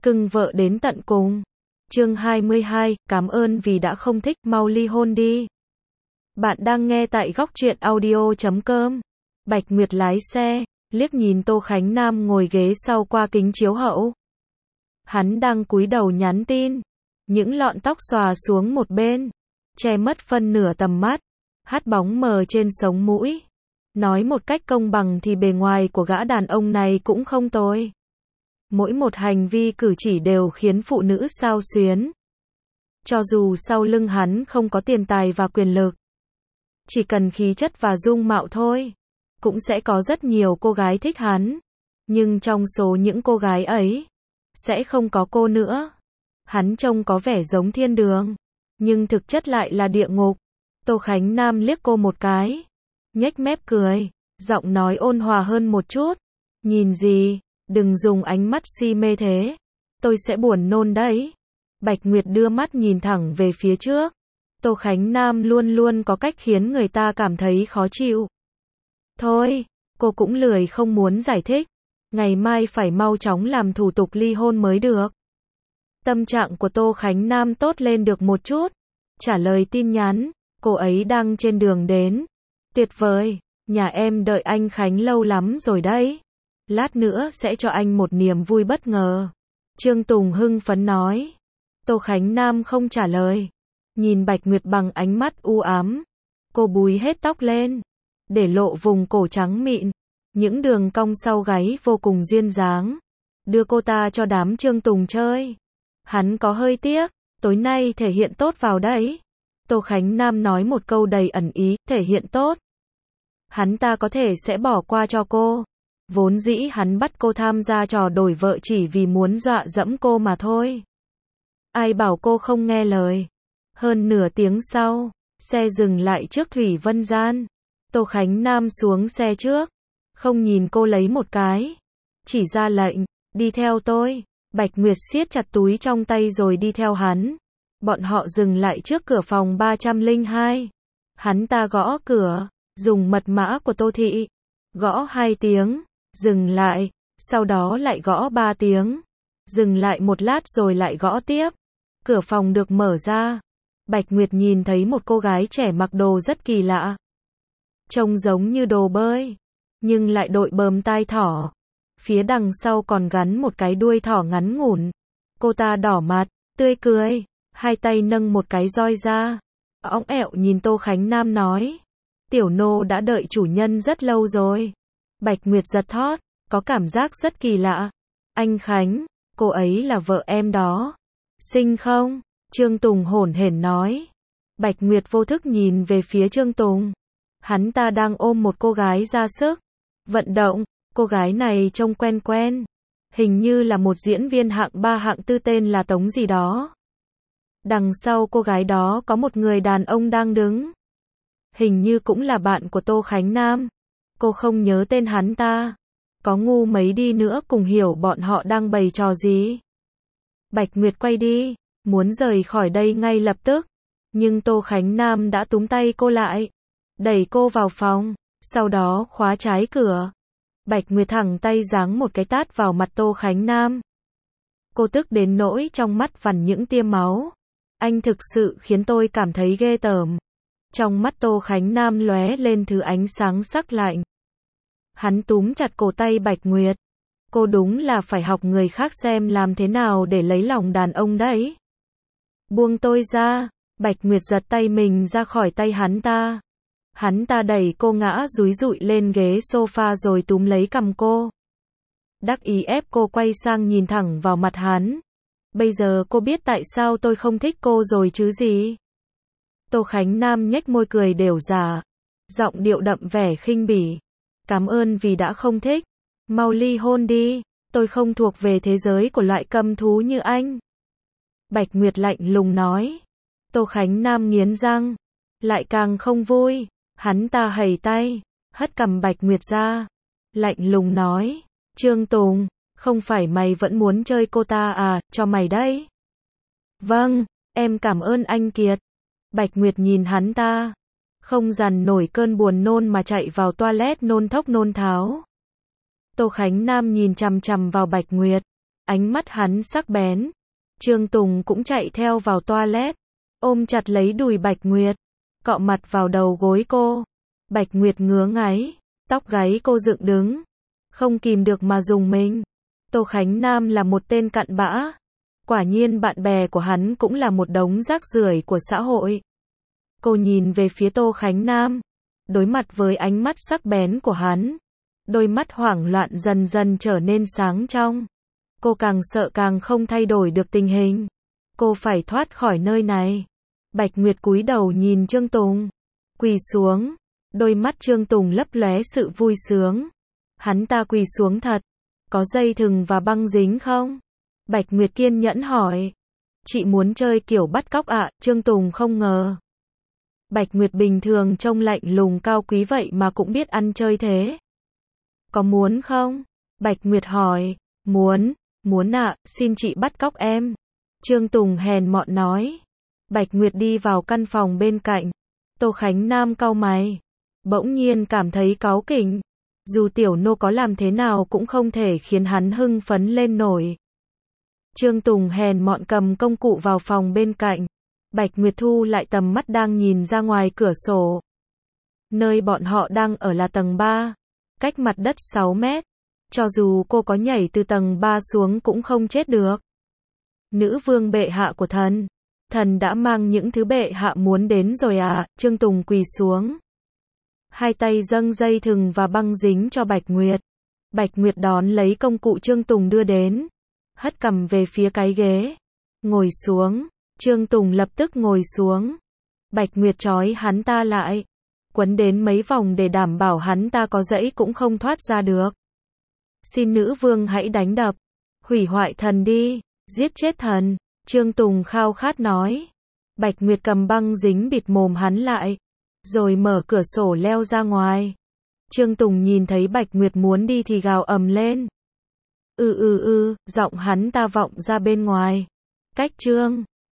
cưng vợ đến tận cùng. Chương 22, cảm ơn vì đã không thích, mau ly hôn đi. Bạn đang nghe tại góc truyện audio.com. Bạch Nguyệt lái xe, liếc nhìn Tô Khánh Nam ngồi ghế sau qua kính chiếu hậu. Hắn đang cúi đầu nhắn tin, những lọn tóc xòa xuống một bên, che mất phân nửa tầm mắt, hắt bóng mờ trên sống mũi. Nói một cách công bằng thì bề ngoài của gã đàn ông này cũng không tồi. Mỗi một hành vi cử chỉ đều khiến phụ nữ xao xuyến. Cho dù sau lưng hắn không có tiền tài và quyền lực, chỉ cần khí chất và dung mạo thôi, cũng sẽ có rất nhiều cô gái thích hắn. Nhưng trong số những cô gái ấy, sẽ không có cô nữa. Hắn trông có vẻ giống thiên đường, nhưng thực chất lại là địa ngục. Tô Khánh Nam liếc cô một cái, nhếch mép cười, giọng nói ôn hòa hơn một chút. Nhìn gì, đừng dùng ánh mắt si mê thế, tôi sẽ buồn nôn đấy. Bạch Nguyệt đưa mắt nhìn thẳng về phía trước. Tô Khánh Nam luôn luôn có cách khiến người ta cảm thấy khó chịu. Thôi, cô cũng lười không muốn giải thích. Ngày mai phải mau chóng làm thủ tục ly hôn mới được. Tâm trạng của Tô Khánh Nam tốt lên được một chút. Trả lời tin nhắn, cô ấy đang trên đường đến. Tuyệt vời, nhà em đợi anh Khánh lâu lắm rồi đấy. Lát nữa sẽ cho anh một niềm vui bất ngờ. Trương Tùng hưng phấn nói. Tô Khánh Nam không trả lời. Nhìn Bạch Nguyệt bằng ánh mắt u ám. Cô búi hết tóc lên, để lộ vùng cổ trắng mịn. Những đường cong sau gáy vô cùng duyên dáng. Đưa cô ta cho đám Trương Tùng chơi. Hắn có hơi tiếc, tối nay thể hiện tốt vào đấy. Tô Khánh Nam nói một câu đầy ẩn ý, thể hiện tốt. Hắn ta có thể sẽ bỏ qua cho cô. Vốn dĩ hắn bắt cô tham gia trò đổi vợ chỉ vì muốn dọa dẫm cô mà thôi. Ai bảo cô không nghe lời. Hơn nửa tiếng sau, xe dừng lại trước Thủy Vân Gian. Tô Khánh Nam xuống xe trước, không nhìn cô lấy một cái, chỉ ra lệnh, đi theo tôi. Bạch Nguyệt siết chặt túi trong tay rồi đi theo hắn. Bọn họ dừng lại trước cửa phòng 302. Hắn ta gõ cửa, dùng mật mã của Tô Thị. Gõ 2 tiếng, dừng lại, sau đó lại gõ 3 tiếng. Dừng lại một lát rồi lại gõ tiếp. Cửa phòng được mở ra. Bạch Nguyệt nhìn thấy một cô gái trẻ mặc đồ rất kỳ lạ. Trông giống như đồ bơi, nhưng lại đội bờm tai thỏ. Phía đằng sau còn gắn một cái đuôi thỏ ngắn ngủn. Cô ta đỏ mặt, tươi cười, hai tay nâng một cái roi ra. Õng ẹo nhìn Tô Khánh Nam nói. Tiểu nô đã đợi chủ nhân rất lâu rồi. Bạch Nguyệt giật thót, có cảm giác rất kỳ lạ. Anh Khánh, cô ấy là vợ em đó. Xinh không? Trương Tùng hổn hển nói. Bạch Nguyệt vô thức nhìn về phía Trương Tùng. Hắn ta đang ôm một cô gái ra sức vận động. Cô gái này trông quen quen. Hình như là một diễn viên hạng 3 hạng 4 tên là Tống gì đó. Đằng sau cô gái đó có một người đàn ông đang đứng. Hình như cũng là bạn của Tô Khánh Nam. Cô không nhớ tên hắn ta. Có ngu mấy đi nữa cùng hiểu bọn họ đang bày trò gì. Bạch Nguyệt quay đi, muốn rời khỏi đây ngay lập tức. Nhưng Tô Khánh Nam đã túm tay cô lại, đẩy cô vào phòng, sau đó khóa trái cửa. Bạch Nguyệt thẳng tay giáng một cái tát vào mặt Tô Khánh Nam. Cô tức đến nỗi trong mắt vằn những tia máu. Anh thực sự khiến tôi cảm thấy ghê tởm. Trong mắt Tô Khánh Nam lóe lên thứ ánh sáng sắc lạnh. Hắn túm chặt cổ tay Bạch Nguyệt. Cô đúng là phải học người khác xem làm thế nào để lấy lòng đàn ông đấy. Buông tôi ra. Bạch Nguyệt giật tay mình ra khỏi tay hắn ta. Hắn ta đẩy cô ngã dúi dụi lên ghế sofa rồi túm lấy cằm cô. Đắc ý ép cô quay sang nhìn thẳng vào mặt hắn. Bây giờ cô biết tại sao tôi không thích cô rồi chứ gì? Tô Khánh Nam nhếch môi cười đều giả. Giọng điệu đậm vẻ khinh bỉ. Cảm ơn vì đã không thích. Mau ly hôn đi. Tôi không thuộc về thế giới của loại câm thú như anh. Bạch Nguyệt lạnh lùng nói. Tô Khánh Nam nghiến răng. Lại càng không vui. Hắn ta hầy tay, hất cằm Bạch Nguyệt ra. Lạnh lùng nói. Trương Tùng, không phải mày vẫn muốn chơi cô ta à, cho mày đấy. Vâng, em cảm ơn anh Kiệt. Bạch Nguyệt nhìn hắn ta. Không dằn nổi cơn buồn nôn mà chạy vào toilet nôn thốc nôn tháo. Tô Khánh Nam nhìn chằm chằm vào Bạch Nguyệt. ánh mắt hắn sắc bén. Trương Tùng cũng chạy theo vào toilet, ôm chặt lấy đùi Bạch Nguyệt, cọ mặt vào đầu gối cô. Bạch Nguyệt ngứa ngáy, tóc gáy cô dựng đứng, không kìm được mà rùng mình. Tô Khánh Nam là một tên cặn bã. Quả nhiên bạn bè của hắn cũng là một đống rác rưởi của xã hội. Cô nhìn về phía Tô Khánh Nam, đối mặt với ánh mắt sắc bén của hắn. Đôi mắt hoảng loạn dần dần trở nên sáng trong. Cô càng sợ càng không thay đổi được tình hình. Cô phải thoát khỏi nơi này. Bạch Nguyệt cúi đầu nhìn Trương Tùng, quỳ xuống. Đôi mắt Trương Tùng lấp lóe sự vui sướng. Hắn ta quỳ xuống thật. Có dây thừng và băng dính không? Bạch Nguyệt kiên nhẫn hỏi. Chị muốn chơi kiểu bắt cóc ạ? Trương Tùng không ngờ. Bạch Nguyệt bình thường trông lạnh lùng cao quý vậy mà cũng biết ăn chơi thế. Có muốn không? Bạch Nguyệt hỏi. Muốn ạ, xin chị bắt cóc em. Trương Tùng hèn mọn nói. Bạch Nguyệt đi vào căn phòng bên cạnh. Tô Khánh Nam cau mày, bỗng nhiên cảm thấy cáu kỉnh. Dù tiểu nô có làm thế nào cũng không thể khiến hắn hưng phấn lên nổi. Trương Tùng hèn mọn cầm công cụ vào phòng bên cạnh. Bạch Nguyệt thu lại tầm mắt đang nhìn ra ngoài cửa sổ. Nơi bọn họ đang ở là tầng 3, cách mặt đất 6 mét. Cho dù cô có nhảy từ tầng 3 xuống cũng không chết được. Nữ vương bệ hạ của thần. Thần đã mang những thứ bệ hạ muốn đến rồi à? Trương Tùng quỳ xuống. Hai tay dâng dây thừng và băng dính cho Bạch Nguyệt. Bạch Nguyệt đón lấy công cụ Trương Tùng đưa đến. Hất cằm về phía cái ghế. Ngồi xuống. Trương Tùng lập tức ngồi xuống. Bạch Nguyệt trói hắn ta lại. Quấn đến mấy vòng để đảm bảo hắn ta có dãy cũng không thoát ra được. Xin nữ vương hãy đánh đập. Hủy hoại thần đi. Giết chết thần. Trương Tùng khao khát nói. Bạch Nguyệt cầm băng dính bịt mồm hắn lại. Rồi mở cửa sổ leo ra ngoài. Trương Tùng nhìn thấy Bạch Nguyệt muốn đi thì gào ầm lên. Giọng hắn ta vọng ra bên ngoài. Cách Trương